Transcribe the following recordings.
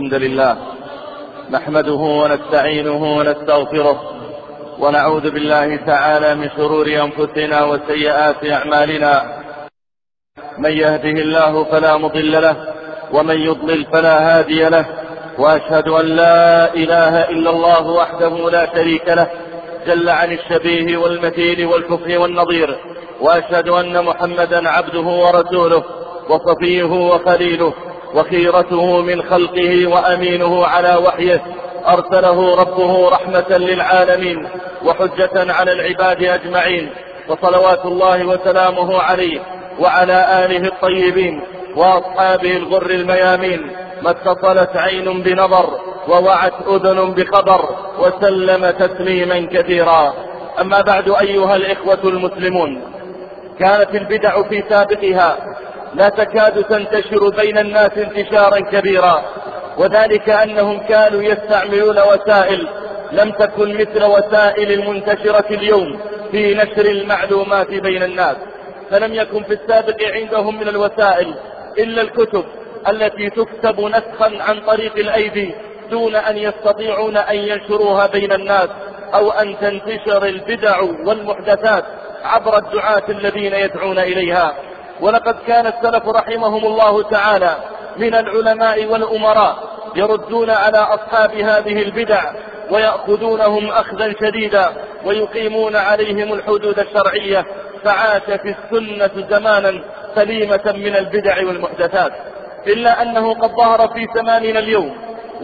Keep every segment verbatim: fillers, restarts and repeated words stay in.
الحمد لله نحمده ونستعينه ونستغفره ونعوذ بالله تعالى من شرور أنفسنا وسيئات أعمالنا. من يهده الله فلا مضل له ومن يضلل فلا هادي له، وأشهد أن لا إله إلا الله وحده لا شريك له جل عن الشبيه والمثيل والكفء والنظير، وأشهد أن محمدا عبده ورسوله وصفيه وخليله وخيرته من خلقه وأمينه على وحيه، أرسله ربه رحمة للعالمين وحجة على العباد أجمعين، وصلوات الله وسلامه عليه وعلى آله الطيبين وأصحابه الغر الميامين، ما اتصلت عين بنظر ووعت أذن بخبر، وسلم تسليما كثيرا. أما بعد، أيها الإخوة المسلمون، كانت البدع في سابقها لا تكاد تنتشر بين الناس انتشارا كبيرا، وذلك أنهم كانوا يستعملون وسائل لم تكن مثل وسائل المنتشرة اليوم في نشر المعلومات بين الناس. فلم يكن في السابق عندهم من الوسائل إلا الكتب التي تكتب نسخا عن طريق الأيدي دون أن يستطيعون أن ينشروها بين الناس، أو أن تنتشر البدع والمحدثات عبر الدعاة الذين يدعون إليها. ولقد كان السلف رحمهم الله تعالى من العلماء والأمراء يردون على أصحاب هذه البدع ويأخذونهم أخذا شديدا ويقيمون عليهم الحدود الشرعية، فعاش في السنة زمانا سليمة من البدع والمحدثات. إلا أنه قد ظهر في زماننا اليوم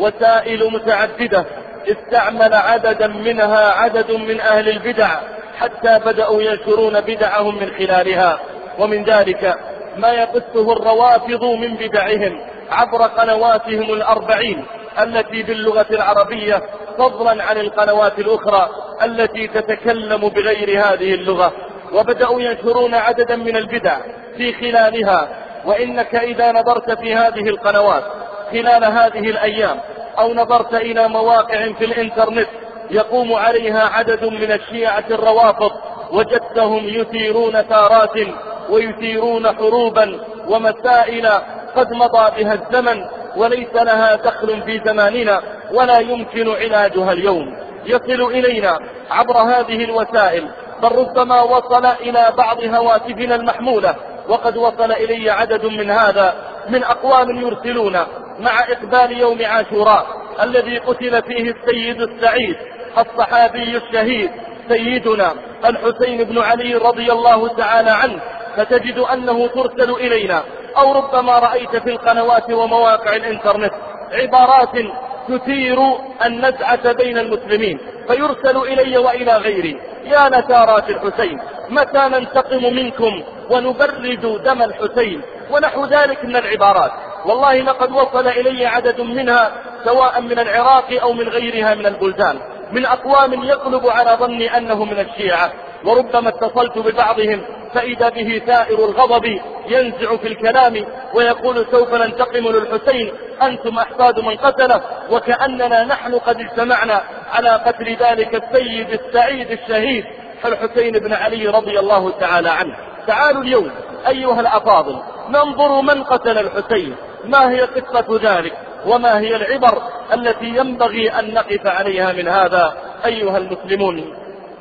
وسائل متعددة استعمل عددا منها عدد من أهل البدع حتى بدأوا ينشرون بدعهم من خلالها. ومن ذلك ما يقصه الروافض من بدعهم عبر قنواتهم الأربعين التي باللغة العربية، فضلا عن القنوات الأخرى التي تتكلم بغير هذه اللغة، وبدأوا ينشرون عددا من البدع في خلالها. وإنك إذا نظرت في هذه القنوات خلال هذه الأيام أو نظرت إلى مواقع في الإنترنت يقوم عليها عدد من الشيعة الروافض، وجدتهم يثيرون ثارات ويثيرون حروبا ومسائل قد مضى بها الزمن وليس لها دخل في زماننا ولا يمكن علاجها اليوم. يصل إلينا عبر هذه الوسائل، بل ربما وصل إلى بعض هواتفنا المحمولة، وقد وصل إلي عدد من هذا من أقوام يرسلون مع إقبال يوم عاشوراء الذي قتل فيه السيد السعيد الصحابي الشهيد سيدنا الحسين بن علي رضي الله تعالى عنه، فتجد أنه ترسل إلينا أو ربما رأيت في القنوات ومواقع الإنترنت عبارات تثير النزعة بين المسلمين، فيرسل إلي وإلى غيري: يا نثارات الحسين، متى ننتقم منكم ونبرد دم الحسين، ونحو ذلك من العبارات. والله لقد وصل إلي عدد منها سواء من العراق أو من غيرها من البلدان، من أقوام يغلب على ظني أنه من الشيعة، وربما اتصلت ببعضهم فإذا به ثائر الغضب ينزع في الكلام ويقول: سوف ننتقم للحسين، أنتم أحفاد من قتله، وكأننا نحن قد اجتمعنا على قتل ذلك السيد السعيد الشهيد الحسين بن علي رضي الله تعالى عنه. تعالوا اليوم أيها الأفاضل ننظر من قتل الحسين، ما هي قصة ذلك، وما هي العبر التي ينبغي أن نقف عليها من هذا. أيها المسلمون،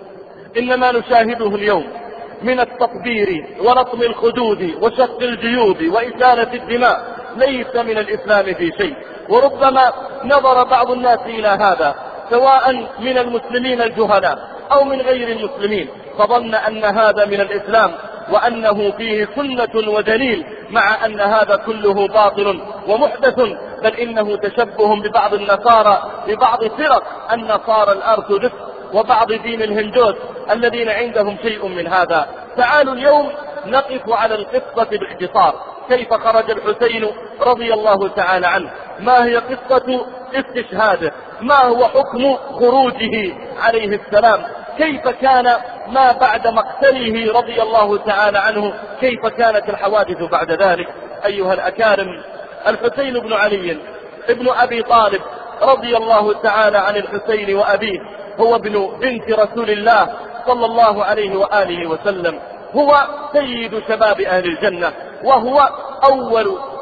إنما نشاهده اليوم من التطبير ولطم الخدود وشق الجيوب وإسالة الدماء ليس من الإسلام في شيء. وربما نظر بعض الناس إلى هذا سواء من المسلمين الجهلاء أو من غير المسلمين، فظن أن هذا من الإسلام وأنه فيه سنة ودليل، مع أن هذا كله باطل ومحدث، بل إنه تشبه ببعض النصارى ببعض فرق النصارى الأرثوذكس وبعض دين الهندوس الذين عندهم شيء من هذا. تعالوا اليوم نقف على القصة باختصار. كيف خرج الحسين رضي الله تعالى عنه؟ ما هي قصة استشهاده؟ ما هو حكم خروجه عليه السلام؟ كيف كان ما بعد مقتله رضي الله تعالى عنه؟ كيف كانت الحوادث بعد ذلك؟ أيها الأكارم، الحسين بن علي ابن أبي طالب رضي الله تعالى عن الحسين وأبيه هو ابن بنت رسول الله صلى الله عليه وآله وسلم، هو سيد شباب أهل الجنة، وهو أول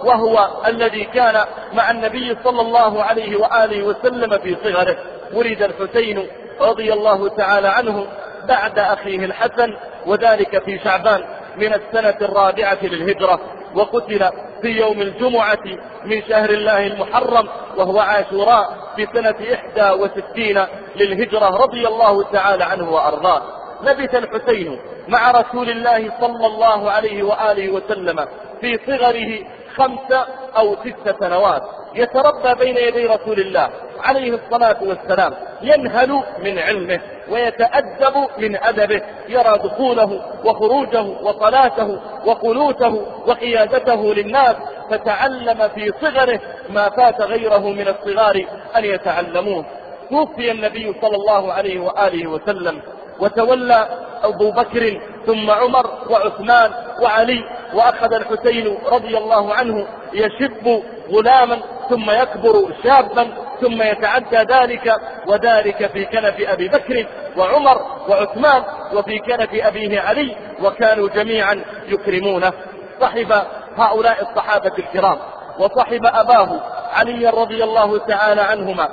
وهو الذي كان مع النبي صلى الله عليه وآله وسلم في صغره. ولد الحسين رضي الله تعالى عنه بعد أخيه الحسن، وذلك في شعبان من السنة الرابعة للهجرة، وقتل في يوم الجمعة من شهر الله المحرم وهو عاشوراء في سنة إحدى وستين للهجرة رضي الله تعالى عنه وأرضاه. لبث الحسين مع رسول الله صلى الله عليه وآله وسلم في صغره خمس أو ست سنوات، يتربى بين يدي رسول الله عليه الصلاة والسلام، ينهل من علمه ويتأدب من أدبه، يرى دخوله وخروجه وصلاته وقنوته وقيادته للناس، فتعلم في صغره ما فات غيره من الصغار أن يتعلموه. توفي النبي صلى الله عليه وآله وسلم، وتولى أبو بكر ثم عمر وعثمان وعلي، وأخذ الحسين رضي الله عنه يشب غلاما ثم يكبر شابا ثم يتعدى ذلك وذلك في كنف أبي بكر وعمر وعثمان وفي كنف أبيه علي، وكانوا جميعا يكرمونه. صحب هؤلاء الصحابة الكرام وصحب أباه علي رضي الله تعالى عنهما،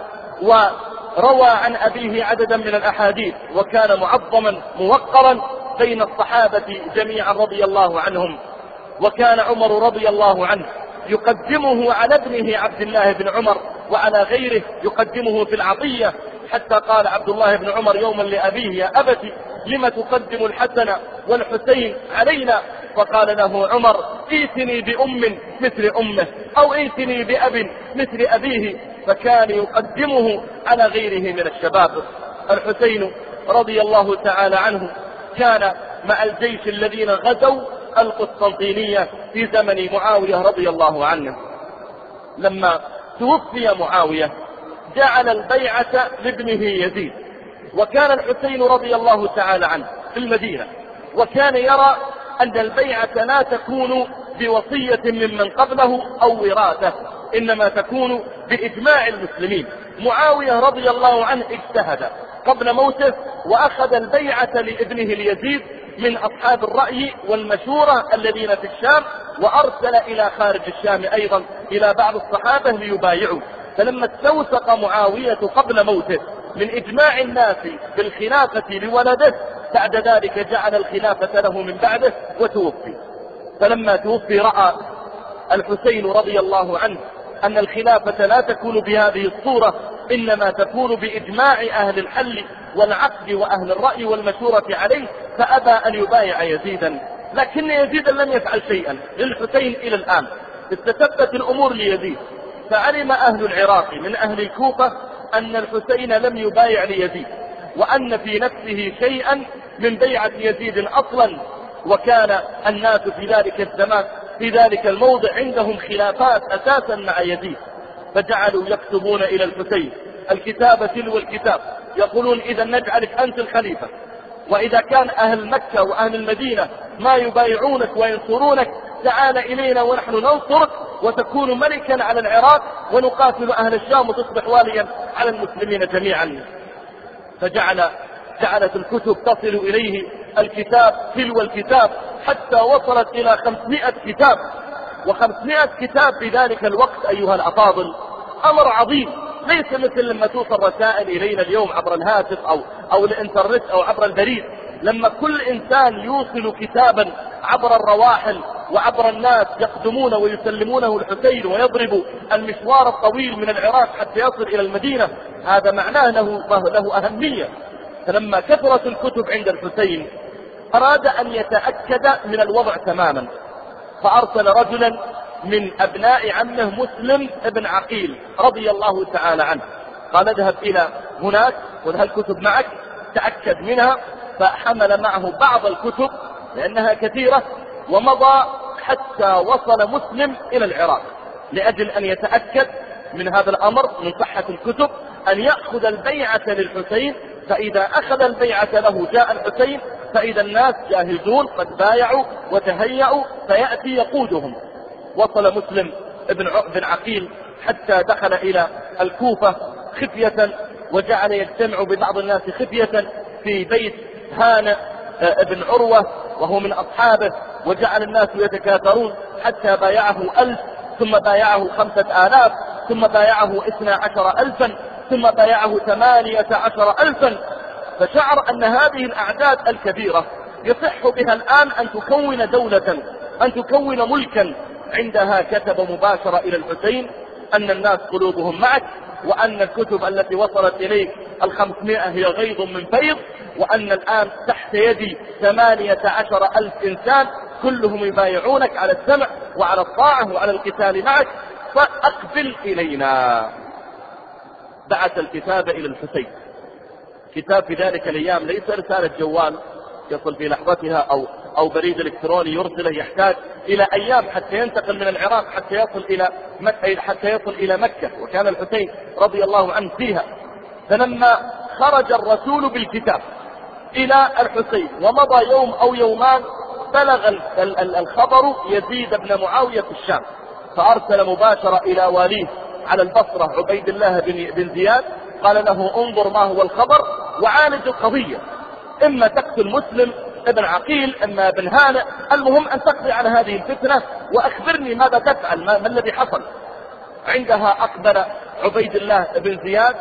وروى عن أبيه عددا من الأحاديث، وكان معظما موقرا بين الصحابة جميعا رضي الله عنهم. وكان عمر رضي الله عنه يقدمه على ابنه عبد الله بن عمر وعلى غيره، يقدمه في العطية، حتى قال عبد الله بن عمر يوما لأبيه: يا أبت لم تقدم الحسن والحسين علينا؟ فقال له عمر: ائتني بأم مثل أمه أو ائتني بأب مثل أبيه. فكان يقدمه على غيره من الشباب. الحسين رضي الله تعالى عنه كان مع الجيش الذين غزوا القسطنطينية في زمن معاوية رضي الله عنه. لما توفي معاوية جعل البيعة لابنه يزيد، وكان الحسين رضي الله تعالى عنه في المدينة، وكان يرى أن البيعة لا تكون بوصية ممن قبله أو وراثة، إنما تكون بإجماع المسلمين. معاوية رضي الله عنه اجتهد قبل موته وأخذ البيعة لابنه اليزيد من أصحاب الرأي والمشورة الذين في الشام، وأرسل إلى خارج الشام أيضا إلى بعض الصحابة ليبايعوا. فلما استوثق معاوية قبل موته من إجماع الناس بالخلافة لولده، بعد ذلك جعل الخلافة له من بعده وتوفي. فلما توفي رأى الحسين رضي الله عنه أن الخلافة لا تكون بهذه الصورة، إنما تكون بإجماع أهل الحل والعقد وأهل الرأي والمشورة عليه، فأبى أن يبايع يزيدا. لكن يزيدا لم يفعل شيئا للحسين إلى الآن. استتبت الأمور ليزيد، فعلم أهل العراق من أهل الكوفة أن الحسين لم يبايع ليزيد، وأن في نفسه شيئا من بيعة يزيد أصلا. وكان الناس في ذلك الزمان في ذلك الموضع عندهم خلافات أساسا مع يزيد، فجعلوا يكتبون إلى الحسين الكتاب تلو الكتاب، يقولون: إذا نجعلك أنت الخليفة، وإذا كان أهل مكة وأهل المدينة ما يبايعونك وينصرونك، تعال إلينا ونحن ننصرك وتكون ملكا على العراق، ونقاتل أهل الشام وتصبح واليا على المسلمين جميعا. فجعل جعلت الكتب تصل إليه الكتاب تلو الكتاب، حتى وصلت إلى خمسمائة كتاب. وخمسمائة كتاب في ذلك الوقت أيها الأفاضل أمر عظيم، ليس مثل لما توصل رسائل إلينا اليوم عبر الهاتف أو, أو الإنترنت أو عبر البريد. لما كل إنسان يوصل كتابا عبر الرواحل وعبر الناس يقدمون ويسلمونه الحسين، ويضرب المشوار الطويل من العراق حتى يصل إلى المدينة، هذا معناه له, له أهمية. فلما كثرت الكتب عند الحسين أراد أن يتأكد من الوضع تماما، فأرسل رجلا من أبناء عمه مسلم ابن عقيل رضي الله تعالى عنه، قال: اذهب إلى هناك خذ هالكتب معك تأكد منها. فحمل معه بعض الكتب لأنها كثيرة، ومضى حتى وصل مسلم إلى العراق لأجل أن يتأكد من هذا الأمر، من صحة الكتب، أن يأخذ البيعة للحسين. فإذا أخذ البيعة له جاء الحسين، فإذا الناس جاهزون قد بايعوا وتهيأوا، فيأتي يقودهم. وصل مسلم ابن عقيل حتى دخل إلى الكوفة خفية، وجعل يجتمع ببعض الناس خفية في بيت هانئ ابن عروة وهو من أصحابه، وجعل الناس يتكاثرون حتى بايعه ألف، ثم بايعه خمسة آلاف، ثم بايعه اثنا عشر ألفا، ثم بايعه ثمانية عشر ألفا. فشعر أن هذه الأعداد الكبيرة يصح بها الآن أن تكون دولة، أن تكون ملكا. عندها كتب مباشرة إلى الحسين أن الناس قلوبهم معك، وأن الكتب التي وصلت إليك الخمسمائة هي غيظ من فيض، وأن الآن تحت يدي ثمانية عشر ألف إنسان كلهم يبايعونك على السمع وعلى الطاعة وعلى القتال معك، فأقبل إلينا. بعث الكتاب إلى الحسين. كتاب في ذلك الأيام ليس رسالة جوال يصل في لحظتها أو أو بريد إلكتروني يرسله، يحتاج إلى أيام حتى ينتقل من العراق حتى يصل إلى مكة حتى يصل إلى مكة، وكان الحسين رضي الله عنه فيها. فلما خرج الرسول بالكتاب إلى الحسين ومضى يوم أو يومان، بلغ الخبر يزيد بن معاوية في الشام، فأرسل مباشرة إلى واليه على البصرة عبيد الله بن زياد، قال له انظر ما هو الخبر وعالج القضية، إما تقتل مسلم ابن عقيل اما ابن هانئ، المهم ان تقضي على هذه الفتنة واخبرني ماذا تفعل، ما, ما الذي حصل. عندها اقبل عبيد الله بن زياد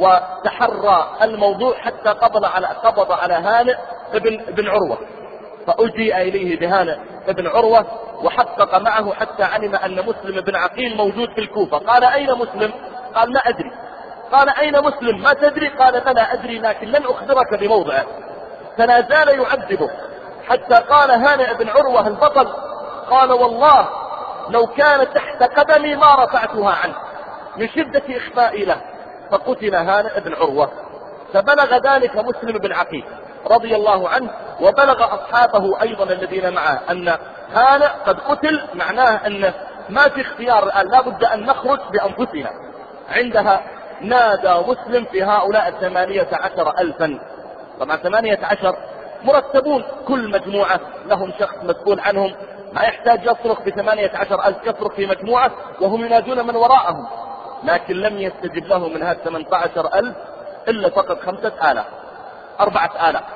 وتحرى الموضوع حتى قبض على قبض على هانئ ابن ابن عروة، فأجيء اليه بهانئ ابن عروة وحقق معه حتى علم ان مسلم بن عقيل موجود في الكوفة. قال اين مسلم؟ قال لا ادري. قال اين مسلم؟ ما تدري؟ قال بلى ادري لكن لن اخبرك بموضعه. فلا زال يعذبه حتى قال هانئ بن عروة البطل، قال والله لو كان تحت قدمي ما رفعتها عنه من شدة إخفائي له. فقتل هانئ بن عروة. فبلغ ذلك مسلم بن عقيل رضي الله عنه، وبلغ أصحابه أيضا الذين معه أن هانئ قد قتل، معناه أن ما في اختيار الآن، لا بد أن نخرج بأنفسنا. عندها نادى مسلم في هؤلاء الثمانية عشر ألفا. طبعا ثمانية عشر مرتبون، كل مجموعة لهم شخص مسؤول عنهم، ما يحتاج يصرخ بثمانية عشر ألف، يصرخ في مجموعة وهم ينادون من وراءهم. لكن لم يستجب له من هذا ثمانية عشر ألف إلا فقط خمسة آلاف، أربعة آلاف.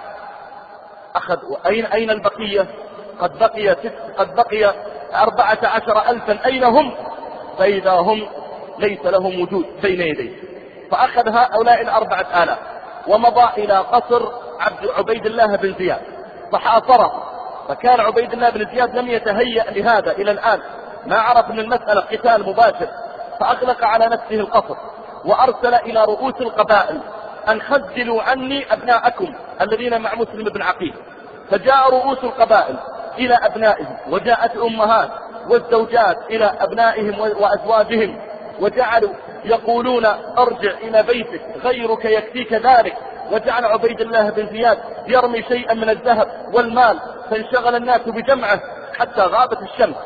أخذ أين أين البقية؟ قد بقي قد بقي أربعة عشر ألفا، أين هم؟ فإذا هم ليس لهم وجود بين يديه. فأخذ هؤلاء الأربعة آلاف ومضى إلى قصر عبد عبيد الله بن زياد فحاصره. فكان عبيد الله بن زياد لم يتهيأ لهذا إلى الآن، ما عرف من المسألة قتال مباشر، فأغلق على نفسه القصر وأرسل إلى رؤوس القبائل أن خذلوا عني أبناءكم الذين مع مسلم بن عقيل. فجاء رؤوس القبائل إلى أبنائهم، وجاءت الأمهات والزوجات إلى أبنائهم وأزواجهم، وجعلوا يقولون ارجع إلى بيتك غيرك يكفيك ذلك. وجعل عبيد الله بن زياد يرمي شيئا من الذهب والمال، فانشغل الناس بجمعه حتى غابت الشمس.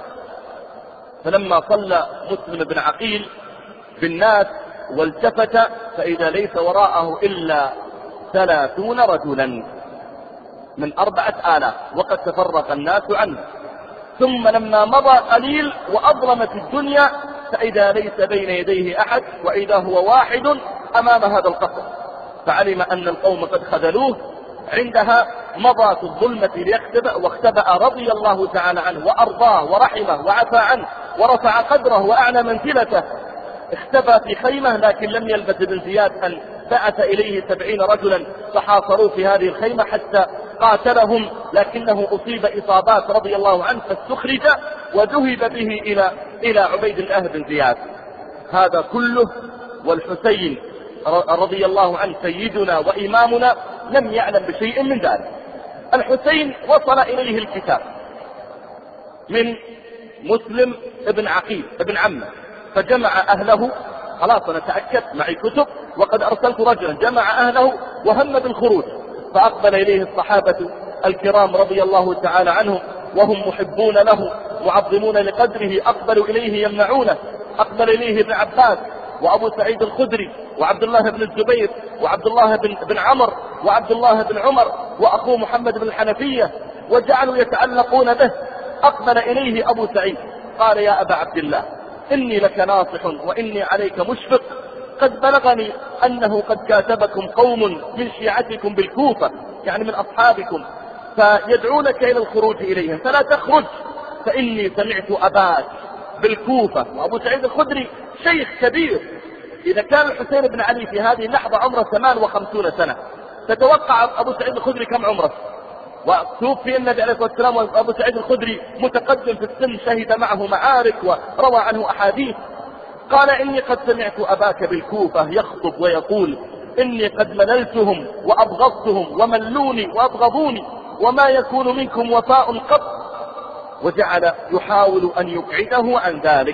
فلما صلى مسلم بن عقيل بالناس والتفت فإذا ليس وراءه إلا ثلاثون رجلا من أربعة آلاف، وقد تفرق الناس عنه. ثم لما مضى قليل وأظلمت الدنيا فإذا ليس بين يديه أحد، وإذا هو واحد أمام هذا القصر، فعلم أن القوم قد خذلوه. عندها مضى في الظلمة ليختبأ، واختبأ رضي الله تعالى عنه وأرضاه ورحمه وعفى عنه ورفع قدره وأعلى منزلته. اختبأ في خيمة، لكن لم يلبث بن زياد أن بعث إليه سبعين رجلا فحاصروا في هذه الخيمة حتى قاتلهم، لكنه أصيب إصابات رضي الله عنه فاستخرج وذهب به إلى إلى عبيد الله بن زياد. هذا كله والحسين رضي الله عنه سيدنا وإمامنا لم يعلم بشيء من ذلك. الحسين وصل إليه الكتاب من مسلم ابن عقيل ابن عمه، فجمع أهله. خلاص أنا تأكدت معي كتب وقد أرسلت رجلا، جمع أهله وهم بالخروج. فأقبل إليه الصحابة الكرام رضي الله تعالى عنهم وهم محبون له معظمون لقدره، أقبلوا إليه يمنعونه. أقبل إليه ابن عباس وأبو سعيد الخدري وعبد الله بن الزبير وعبد الله بن, بن عمر وعبد الله بن عمر وأخوه محمد بن الحنفية، وجعلوا يتعلقون به. أقبل إليه أبو سعيد قال يا أبا عبد الله إني لك ناصح وإني عليك مشفق، قد بلغني أنه قد كاتبكم قوم من شيعتكم بالكوفة، يعني من أصحابكم، فيدعونك إلى الخروج إليهم، فلا تخرج، فإني سمعت أباك بالكوفة، وأبو سعيد الخدري شيخ كبير. إذا كان الحسين بن علي في هذه اللحظة عمره ثمان وخمسون سنة، تتوقع أبو سعيد الخدري كم عمره؟ وتوفي النبي عليه الصلاة والسلام وأبو سعيد الخدري متقدم في السن، شهد معه معارك وروى عنه أحاديث. قال إني قد سمعت أباك بالكوفة يخطب ويقول إني قد مللتهم وأبغضتهم وملوني وأبغضوني وما يكون منكم وفاء قط، وجعل يحاول أن يبعده عن ذلك.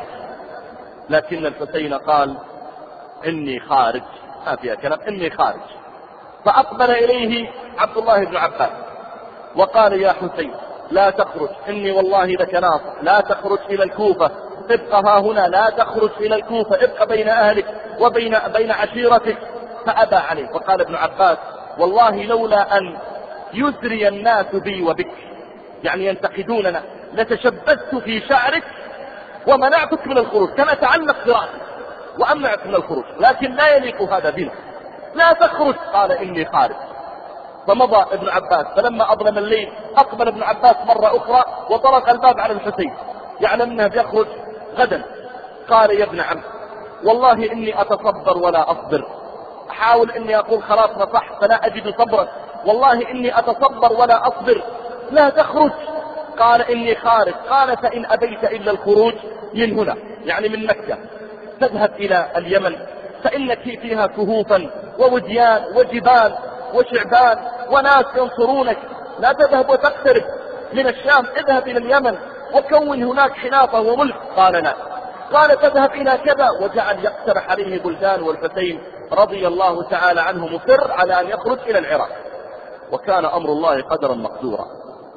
لكن الحسين قال إني خارج، ما فيها كلام، إني خارج. فأقبل إليه عبد الله بن عباس وقال يا حسين لا تخرج، إني والله لك ناصح، لا تخرج إلى الكوفة، ابقى ها هنا، لا تخرج إلى الكوفة، ابقى بين أهلك وبين بين عشيرتك. فأبى عليه. وقال ابن عباس والله لولا أن يسري الناس بي وبك، يعني ينتقدوننا، لتشبثت في شعرك ومنعتك من الخروج، كان أتعلق برأسك وأمنعك من الخروج، لكن لا يليق هذا بنا، لا تخرج. قال إني خارج. فمضى ابن عباس، فلما أظلم الليل أقبل ابن عباس مرة أخرى وطرق الباب على الحسين، يعلم أنه بيخرج غدا. قال يا ابن عم والله إني أتصبر ولا أصبر، أحاول إني أقول خلاص نصح فلا أجد صبرا، والله إني أتصبر ولا أصبر، لا تخرج. قال إني خارج. قال فإن أبيت إلا الخروج من هنا، يعني من مكة، تذهب إلى اليمن فإنك فيها كهوفا ووديان وجبال وشعبان وناس ينصرونك، لا تذهب وتقترب من الشام، اذهب إلى اليمن وكون هناك خلافة وملك. قال لا. قال تذهب إلى كذا، وجعل يقترح عليه بلدان، والحسين رضي الله تعالى عنه مصر على أن يخرج إلى العراق، وكان أمر الله قدرا مقدورا.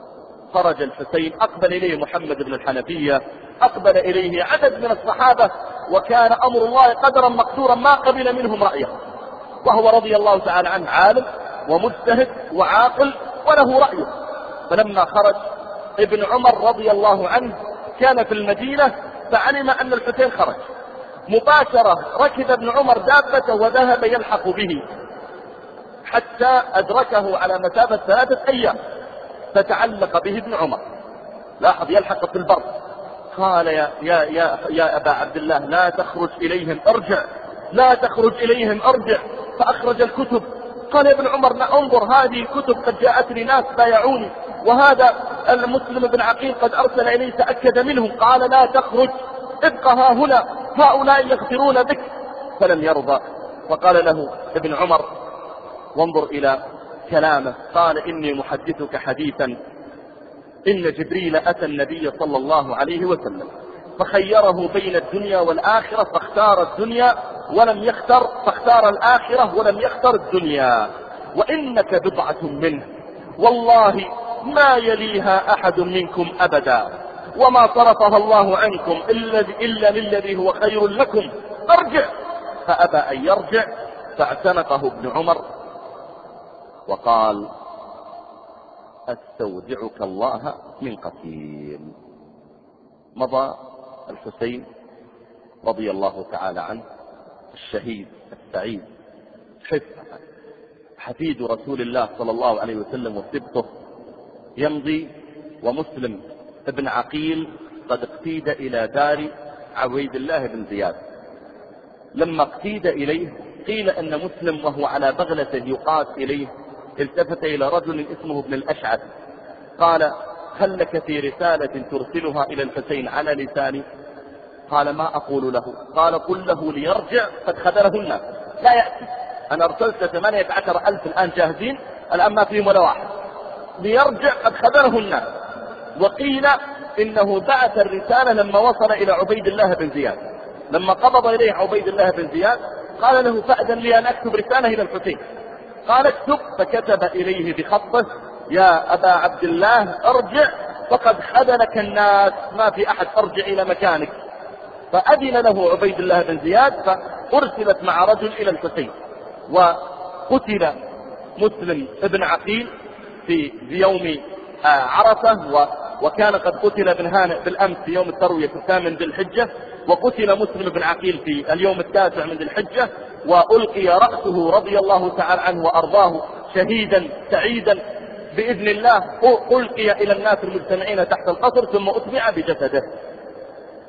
خرج الحسين، أقبل إليه محمد بن الحنفية، أقبل إليه عدد من الصحابة، وكان أمر الله قدرا مقدورا، ما قبل منهم رأيه، وهو رضي الله تعالى عنه عالم ومجتهد وعاقل وله رأيه. فلما خرج ابن عمر رضي الله عنه كان في المدينة، فعلم أن الحسين خرج مباشرة، ركب ابن عمر دابته وذهب يلحق به حتى أدركه على مسافة ثلاثة أيام، فتعلق به ابن عمر. لاحظ يلحق في البر. قال يا, يا, يا, يا أبا عبد الله لا تخرج إليهم، ارجع، لا تخرج إليهم، ارجع. فأخرج الكتب. قال يا ابن عمر انظر هذه الكتب قد جاءتني ناس بايعوني، وهذا المسلم بن عقيل قد أرسل إليه تأكد منهم. قال لا تخرج، ابقى ها هنا، هؤلاء يغفرون بك. فلم يرضى. فقال له ابن عمر وانظر إلى كلامه، قال إني محدثك حديثا، إن جبريل أتى النبي صلى الله عليه وسلم فخيره بين الدنيا والآخرة فاختار الدنيا ولم يختر، فاختار الآخرة ولم يختر الدنيا، وإنك بضعة منه، والله ما يليها أحد منكم أبدا، وما صرفها الله عنكم إلا للذي هو خير لكم، ارجع. فأبى أن يرجع، فاعتنقه ابن عمر وقال استودعك الله من قتيل. مضى الحسين رضي الله تعالى عنه الشهيد السعيد، حفيد رسول الله صلى الله عليه وسلم وسبطه، يمضي ومسلم ابن عقيل قد اقتيد إلى دار عبيد الله بن زياد. لما اقتيد إليه قيل أن مسلم وهو على بغلته يقاد إليه التفت إلى رجل اسمه ابن الأشعث، قال هل لك في رسالة ترسلها إلى الحسين على لساني؟ قال ما أقول له؟ قال قل له ليرجع قد خذله الناس، لا يأتي، أنا أرسلت ثمانية عشر ألف الآن جاهزين، الآن ما فيهم ولا واحد، ليرجع قد خذله الناس. وقيل إنه بعث الرسالة لما وصل إلى عبيد الله بن زياد، لما قبض إليه عبيد الله بن زياد قال له فأذن لي أن أكتب رسالة إلى الحسين. قال اكتب، فكتب إليه بخطه يا أبا عبد الله ارجع فقد خذلك الناس، ما في أحد، ارجع إلى مكانك. فأذن له عبيد الله بن زياد، فأرسلت مع رجل إلى الحسين، وقتل مسلم ابن عقيل في يوم عرفة، وكان قد قتل بن هانئ بالأمس في يوم التروية الثامن ذي الحجة، وقتل مسلم بن عقيل في اليوم التاسع من ذي الحجة، وألقي رأسه رضي الله تعالى عنه وأرضاه شهيدا سعيدا بإذن الله، ألقي إلى الناس المجتمعين تحت القصر ثم أتبع بجسده.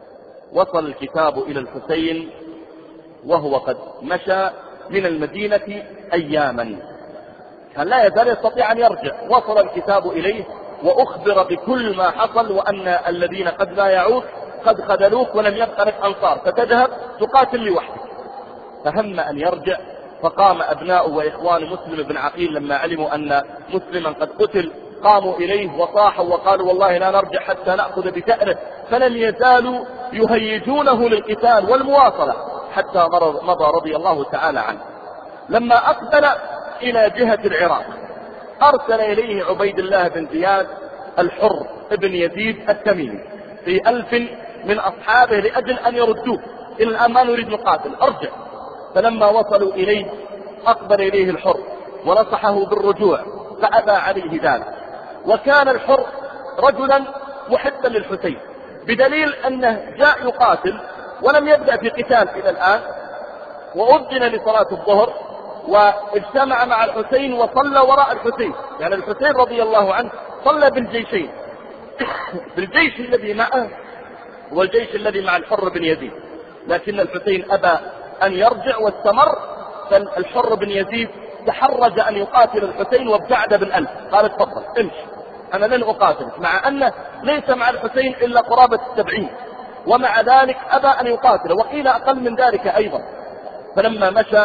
وصل الكتاب إلى الحسين وهو قد مشى من المدينة أياما، كان لا يزال يستطيع أن يرجع. وصل الكتاب إليه وأخبر بكل ما حصل، وأن الذين قد بايعوك قد خذلوك ولم يبق لك أنصار، فتذهب تقاتل لوحدك. فهم أن يرجع، فقام أبناء وإخوان مسلم بن عقيل لما علموا أن مسلما قد قتل قاموا إليه وصاحوا وقالوا والله لا نرجع حتى نأخذ بثأره، فلم يزالوا يهيجونه للقتال والمواصلة حتى مضى رضي الله تعالى عنه. لما أقبل إلى جهة العراق أرسل إليه عبيد الله بن زياد الحر ابن يزيد التميمي في ألف من أصحابه لأجل أن يردوه، إلى الآن ما نريد نقاتل، أرجع. فلما وصلوا إليه أقبل إليه الحر ونصحه بالرجوع فأبى عليه ذلك. وكان الحر رجلا محبا للحسين، بدليل أنه جاء يقاتل ولم يبدأ في قتال إلى الآن، وأذن لصلاة الظهر واجتمع مع الحسين وصلى وراء الحسين. يعني الحسين رضي الله عنه صلى بالجيشين، بالجيش الذي معه والجيش الذي مع الحر بن يزيد، لكن الحسين أبى أن يرجع واستمر. فالحر بن يزيد تحرج أن يقاتل الحسين وابتعد بالألف، قال تفضل امشي أنا لن أقاتلك، مع أنه ليس مع الحسين إلا قرابة السبعين، ومع ذلك أبى أن يقاتل، وقيل أقل من ذلك أيضا. فلما مشى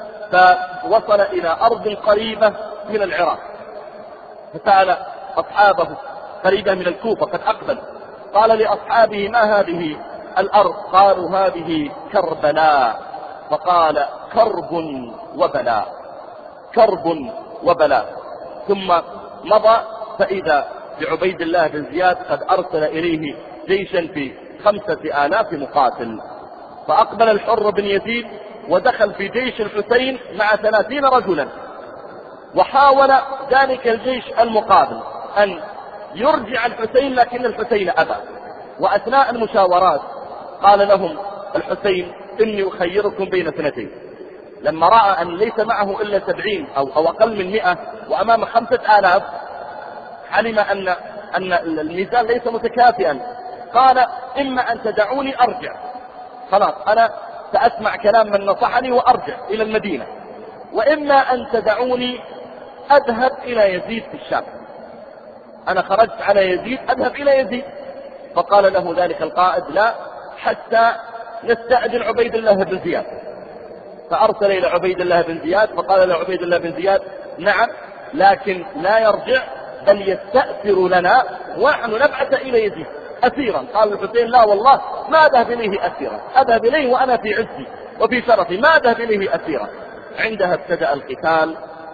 فوصل إلى أرض قريبة من العراق، فسأل أصحابه قريبة من الكوفة قد أقبل، قال لأصحابه ما هذه الأرض؟ قالوا هذه كربلاء. فقال كرب وبلاء، كرب وبلاء. ثم مضى فإذا بعبيد الله بن زياد قد أرسل إليه جيشا في خمسة آلاف مقاتل. فأقبل الحر بن يزيد ودخل في جيش الحسين مع ثلاثين رجلا، وحاول ذلك الجيش المقابل أن يرجع الحسين، لكن الحسين أبى. وأثناء المشاورات قال لهم الحسين إني أخيركم بين اثنتين. لما رأى أن ليس معه إلا سبعين أو, أو أقل من مئة وأمام خمسة آلاف، علم أن, أن الميزان ليس متكافئا، قال إما أن تدعوني أرجع، خلاص أنا سأسمع كلام من نصحني وأرجع إلى المدينة، وإما أن تدعوني أذهب إلى يزيد في الشام، أنا خرجت على يزيد أذهب إلى يزيد. فقال له ذلك القائد لا، حتى نستأذن عبيد الله بن زياد. فأرسل إلى عبيد الله بن زياد فقال له عبيد الله بن زياد نعم، لكن لا يرجع بل يستأثر لنا ونحن نبعث إلى يزيد أسيرا. قال الحسين لا والله ما أذهب إليه أسيرا، أذهب إليه وأنا في عزي وفي شرفي، ما أذهب إليه أسيرا. عندها ابتدأ القتال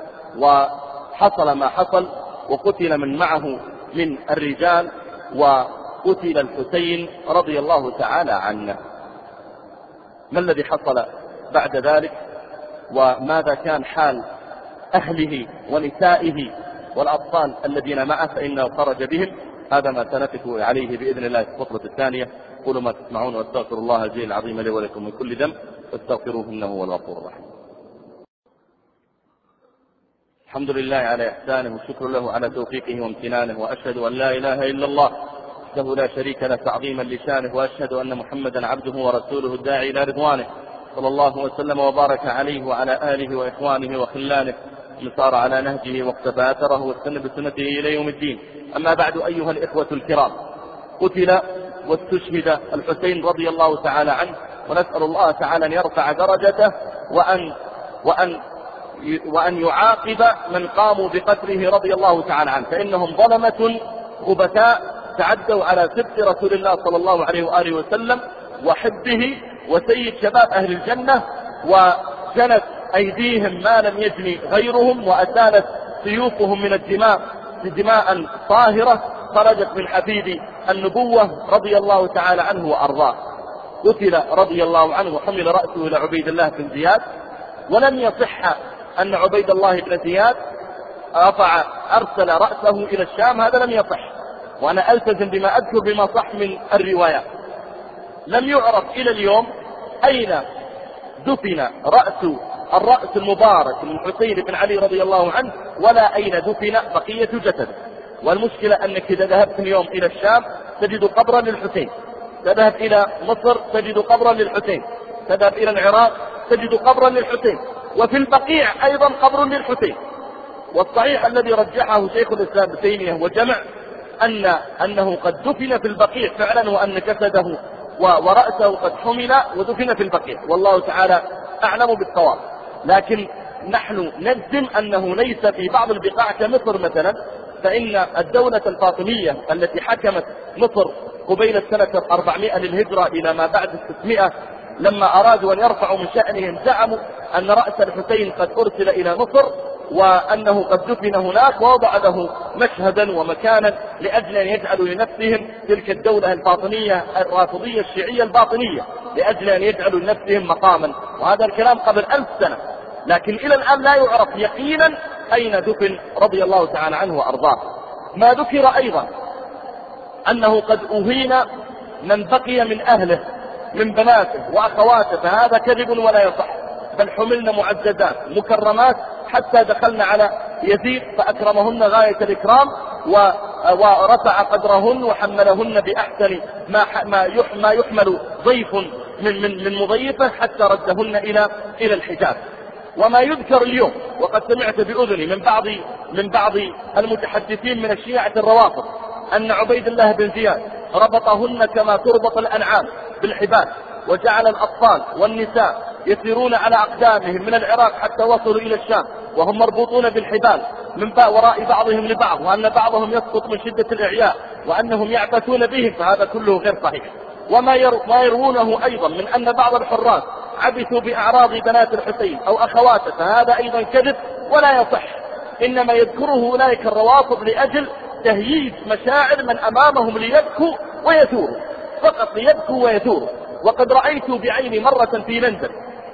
وحصل ما حصل، وقتل من معه من الرجال، وقتل الحسين رضي الله تعالى عنه. ما الذي حصل بعد ذلك؟ وماذا كان حال أهله ونسائه والأطفال الذين معه؟ فإنه خرج بهم. هذا ما سنقف عليه بإذن الله في الفقرة الثانية. قولوا ما تسمعون واستغفر الله الجليل العظيم لي ولكم من كل ذنب واستغفروه إنه هو الغفور الرحيم. الحمد لله على إحسانه والشكر له على توفيقه وامتنانه، وأشهد أن لا إله إلا الله وحده لا شريك له تعظيما لشانه، وأشهد أن محمدا عبده ورسوله الداعي إلى رضوانه، صلى الله وسلم وبارك عليه وعلى آله وإخوانه وخلانه من سار على نهجه واقتفى أثره واستنى بسنته إلى يوم الدين. أما بعد، أيها الإخوة الكرام، قتل واستشهد الحسين رضي الله تعالى عنه، ونسأل الله تعالى أن يرفع درجته وأن وأن وأن يعاقب من قاموا بقتله رضي الله تعالى عنه، فإنهم ظلمة خبثاء تعدوا على سبط رسول الله صلى الله عليه وآله وسلم وحبه وسيد شباب أهل الجنة، وجنت أيديهم ما لم يجني غيرهم، وأسالت سيوفهم من الدماء دماء طاهرة خرجت من حفيد النبوة رضي الله تعالى عنه وأرضاه. قتل رضي الله عنه وحمل رأسه إلى عبيد الله بن زياد، ولم يصح أن عبيد الله بن زياد رفع أرسل رأسه إلى الشام، هذا لم يصح، وأنا ألتزم بما أذكر بما صح من الروايات. لم يعرف إلى اليوم أين دفن رأس الرأس المبارك من حسين بن علي رضي الله عنه، ولا أين دفن بقية جسده. والمشكلة أنك إذا ذهبت اليوم إلى الشام تجد قبرا للحسين، تذهب إلى مصر تجد قبرا للحسين، تذهب إلى العراق تجد قبرا للحسين، وفي البقيع أيضا قبر للحسين. والصحيح الذي رجحه شيخ الإسلام ابن تيمية وجمع أن أنه قد دفن في البقيع فعلا، وأن جسده ورأسه قد حمل ودفن في البقيع، والله تعالى أعلم بالصواب. لكن نحن نجزم أنه ليس في بعض البقاع كمصر مثلا، فإن الدولة الفاطمية التي حكمت مصر قبيل السنة أربعمائة للهجرة إلى ما بعد ستمائة، لما أرادوا أن يرفعوا من شأنهم زعموا أن رأس الحسين قد أرسل إلى مصر، وأنه قد دفن هناك، ووضع له مشهدا ومكانا لأجل أن يجعلوا لنفسهم تلك الدولة الفاطمية الرافضية الشيعية الباطنية، لأجل أن يجعلوا لنفسهم مقاما. وهذا الكلام قبل ألف سنة، لكن إلى الآن لا يعرف يقينا أين دفن رضي الله تعالى عنه وأرضاه. ما ذكر أيضا أنه قد أهين من بقي من أهله من بناته وأخواته، فهذا كذب ولا يصح، بل حملنا معززات مكرمات حتى دخلنا على يزيد فأكرمهن غاية الإكرام ورفع قدرهن وحملهن بأحسن ما يحمل ضيف من من من مضيفه، حتى ردهن إلى إلى الحجاز. وما يذكر اليوم، وقد سمعت بأذني من بعض من بعض المتحدثين من الشيعة الروافض، أن عبيد الله بن زياد ربطهن كما تربط الأنعام بالحبال، وجعل الأطفال والنساء يسيرون على أقدامهم من العراق حتى وصلوا إلى الشام وهم مربوطون بالحبال من وراء بعضهم لبعض، وأن بعضهم يسقط من شدة الإعياء، وأنهم يعبثون بهم، فهذا كله غير صحيح. وما يروونه أيضا من أن بعض الحراس عبثوا بأعراض بنات الحسين أو أخواته، فهذا أيضا كذب ولا يصح. إنما يذكره أولئك الروافض لأجل تهييج مشاعر من أمامهم ليبكوا ويثوروا، فقط ليبكوا ويثوروا. وقد رأيت بعيني مرة في لندن،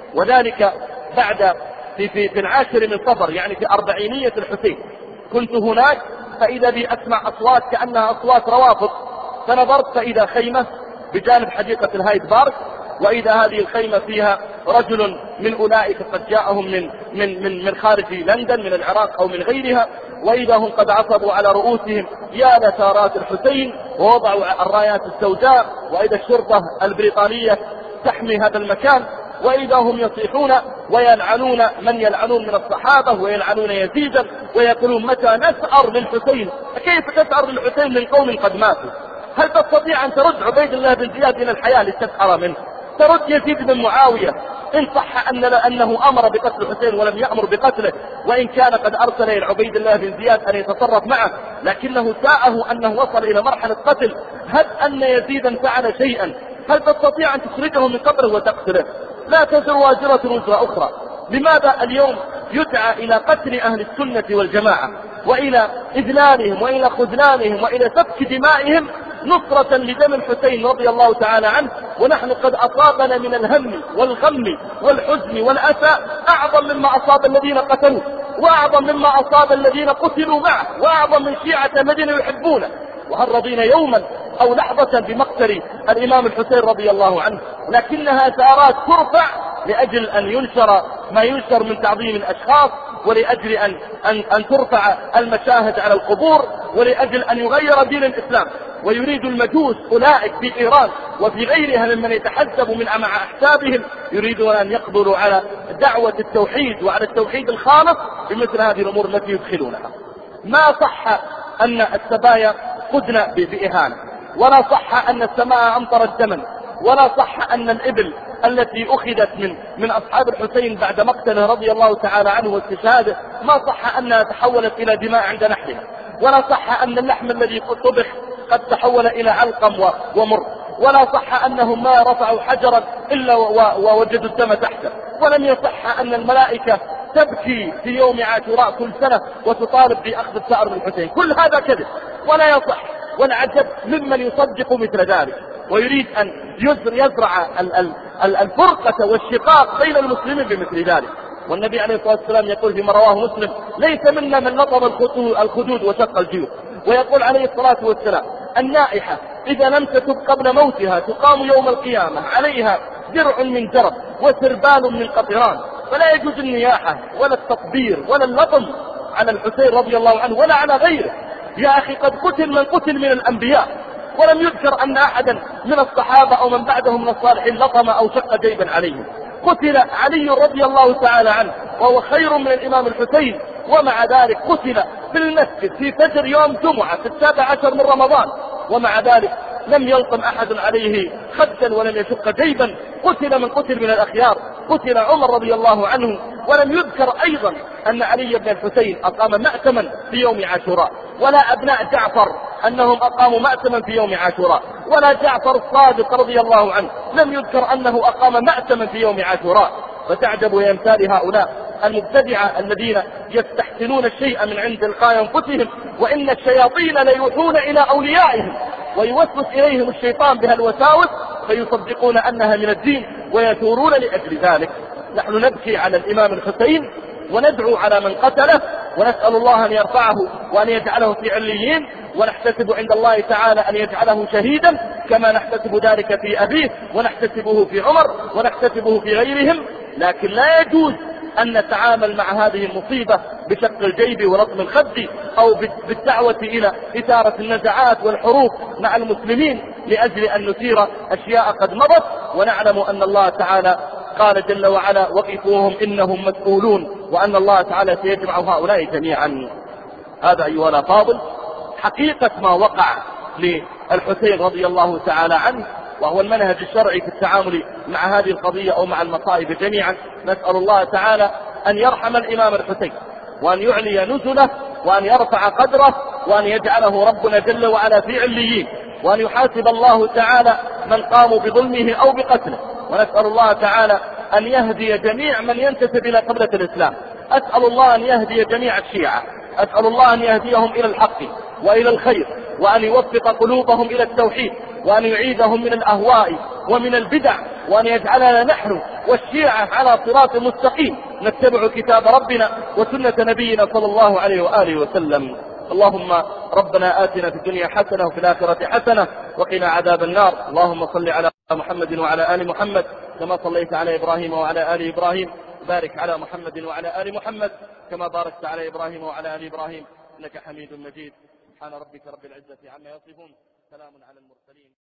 وذلك بعد في, في, في العاشر من صفر، يعني في أربعينية الحسين، كنت هناك فإذا بي أسمع أصوات كأنها أصوات روافض، فنظرت فإذا خيمة بجانب حديقة الهايد بارك، وإذا هذه الخيمة فيها رجل من أولئك قد جاءهم من, من, من, من خارج لندن من العراق أو من غيرها، وإذا هم قد عصبوا على رؤوسهم يا لثارات الحسين ووضعوا الرايات السوداء، وإذا الشرطة البريطانية تحمي هذا المكان، وإذا هم يصيحون ويلعنون من يلعنون من الصحابة ويلعنون يزيدا، ويقولون متى نسأر للحسين؟ كيف تسأر للحسين من قوم قد ماتوا؟ هل تستطيع أن ترد عبيد الله بن زياد إلى الحياة لتسأر منه؟ ترد يزيد بن معاوية إن صح أن أنه أمر بقتل الحسين ولم يأمر بقتله، وإن كان قد أرسل إلى عبيد الله بن زياد أن يتصرف معه، لكنه ساءه أنه وصل إلى مرحلة قتل. هل أن يزيدا فعل شيئا؟ هل تستطيع أن تخرجه من قبره وتقتله؟ لا تزر واجرة وزر أخرى. لماذا اليوم يدعى إلى قتل أهل السنة والجماعة وإلى إذلالهم وإلى خذلانهم وإلى سفك دمائهم نصرة لدم الحسين رضي الله تعالى عنه، ونحن قد أصابنا من الهم والغم والحزن والأسى أعظم مما أصاب الذين قتلوه، وأعظم مما أصاب الذين قتلوا معه، وأعظم من شيعة الذين يحبونه. وهل رضينا يوما أو لحظة بمقتل الإمام الحسين رضي الله عنه؟ لكنها ثارات ترفع لأجل أن ينشر ما ينشر من تعظيم الأشخاص، ولأجل أن, أن, أن ترفع المشاهد على القبور، ولأجل أن يغير دين الإسلام. ويريد المجوس أولئك في إيران وفي غيرها ممن يتحزب من مع أحسابهم، يريدون أن يقبلوا على دعوة التوحيد وعلى التوحيد الخالص بمثل هذه الأمور التي يدخلونها. ما صح أن السبايا قدنا بإهانة، ولا صح أن السماء أمطرت دما، ولا صح أن الإبل التي أخذت من من أصحاب الحسين بعد مقتله رضي الله تعالى عنه واستشهاده ما صح أنها تحولت إلى دماء عند نحرها، ولا صح أن اللحم الذي طبخ قد تحول إلى علقم ومر، ولا صح أنهم ما رفعوا حجرا إلا ووجدوا الدم تحته، ولم يصح أن الملائكة تبكي في يوم عاشوراء كل سنة وتطالب بأخذ الثأر من الحسين. كل هذا كذب ولا يصح، والعجب ممن يصدق مثل ذلك ويريد أن يزرع الفرقة والشقاق بين المسلمين بمثل ذلك. والنبي عليه الصلاة والسلام يقول فيما رواه مسلم: ليس منا من لطم الخدود وشق الجيوب. ويقول عليه الصلاة والسلام: النائحة إذا لم تتب قبل موتها تقام يوم القيامة عليها درع من جرب وسربال من قطران. فلا يجوز النياحة ولا التطبير ولا اللطم على الحسين رضي الله عنه ولا على غيره. يا أخي قد قتل من قتل من الأنبياء، ولم يذكر أن أحدا من الصحابة أو من بعدهم من الصالحين لطم أو شق جيبا عليهم. قتل علي رضي الله تعالى عنه وهو خير من الإمام الحسين، ومع ذلك قتل في المسجد في فجر يوم جمعة في السابع عشر من رمضان، ومع ذلك لم يلطم أحد عليه خدا ولم يشق جيبا. قتل من قتل من الأخيار، قتل عمر رضي الله عنه. ولم يذكر أيضا أن علي بن الحسين أقام مأتما في يوم عاشوراء، ولا أبناء جعفر أنهم أقاموا مأتما في يوم عاشوراء، ولا جعفر الصادق رضي الله عنه لم يذكر أنه أقام مأتما في يوم عاشوراء. فتعجب يا أمثال هؤلاء المبتدعة الذين يستحسنون الشيء من عند تلقاء أنفسهم، وإن الشياطين ليوحون إلى أوليائهم ويوسوس إليهم الشيطان بها الوساوس فيصدقون أنها من الدين ويثورون لأجل ذلك. نحن نبكي على الإمام الحسين وندعو على من قتله، ونسأل الله أن يرفعه وأن يجعله في عليين، ونحتسب عند الله تعالى أن يجعله شهيدا كما نحتسب ذلك في أبيه ونحتسبه في عمر ونحتسبه في غيرهم. لكن لا يجوز أن نتعامل مع هذه المصيبة بشق الجيب ولطم الخد أو بالدعوة إلى إثارة النزعات والحروب مع المسلمين لأجل أن نثير أشياء قد مضت، ونعلم أن الله تعالى قال جل وعلا وقفوهم إنهم مسؤولون، وأن الله تعالى سيجمع هؤلاء جميعا. هذا أيها الأفاضل حقيقة ما وقع للحسين رضي الله تعالى عنه، وهو المنهج الشرعي في التعامل مع هذه القضية أو مع المصائب جميعا. نسأل الله تعالى أن يرحم الإمام الحسين وأن يعلي نزله وأن يرفع قدره وأن يجعله ربنا جل وعلا في عليين، وأن يحاسب الله تعالى من قاموا بظلمه أو بقتله. ونسأل الله تعالى أن يهدي جميع من ينتسب إلى قبلة الإسلام. أسأل الله أن يهدي جميع الشيعة، أسأل الله أن يهديهم إلى الحق وإلى الخير، وأن يوفق قلوبهم إلى التوحيد، وأن يعيدهم من الأهواء ومن البدع، وأن يجعلنا نحن والشيعة على صراط مستقيم نتبع كتاب ربنا وسنة نبينا صلى الله عليه وآله وسلم. اللهم ربنا آتنا في الدنيا حسنة وفي الآخرة حسنة وقنا عذاب النار. اللهم صل على محمد وعلى آل محمد كما صليت على إبراهيم وعلى آل إبراهيم. بارك على محمد وعلى آل محمد كما باركت على إبراهيم وعلى آل إبراهيم إنك حميد مجيد. سبحان ربك رب العزة عما يصفون، سلام على المرسلين.